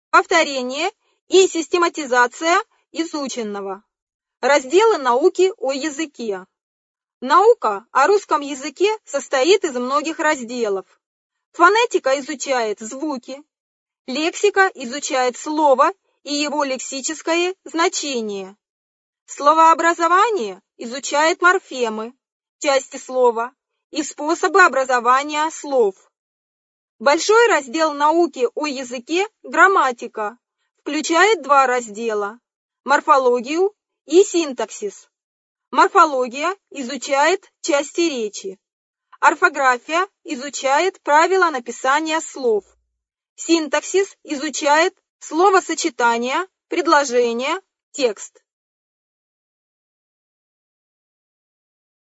повторение и систематизация изученного. Разделы науки о языке. Наука о русском языке состоит из многих разделов. Фонетика изучает звуки, лексика изучает слово и его лексическое значение. Словообразование изучает морфемы, части слова и способы образования слов. Большой раздел науки о языке «Грамматика» включает два раздела – морфологию и синтаксис. Морфология изучает части речи. Орфография изучает правила написания слов. Синтаксис изучает словосочетания, предложения, текст.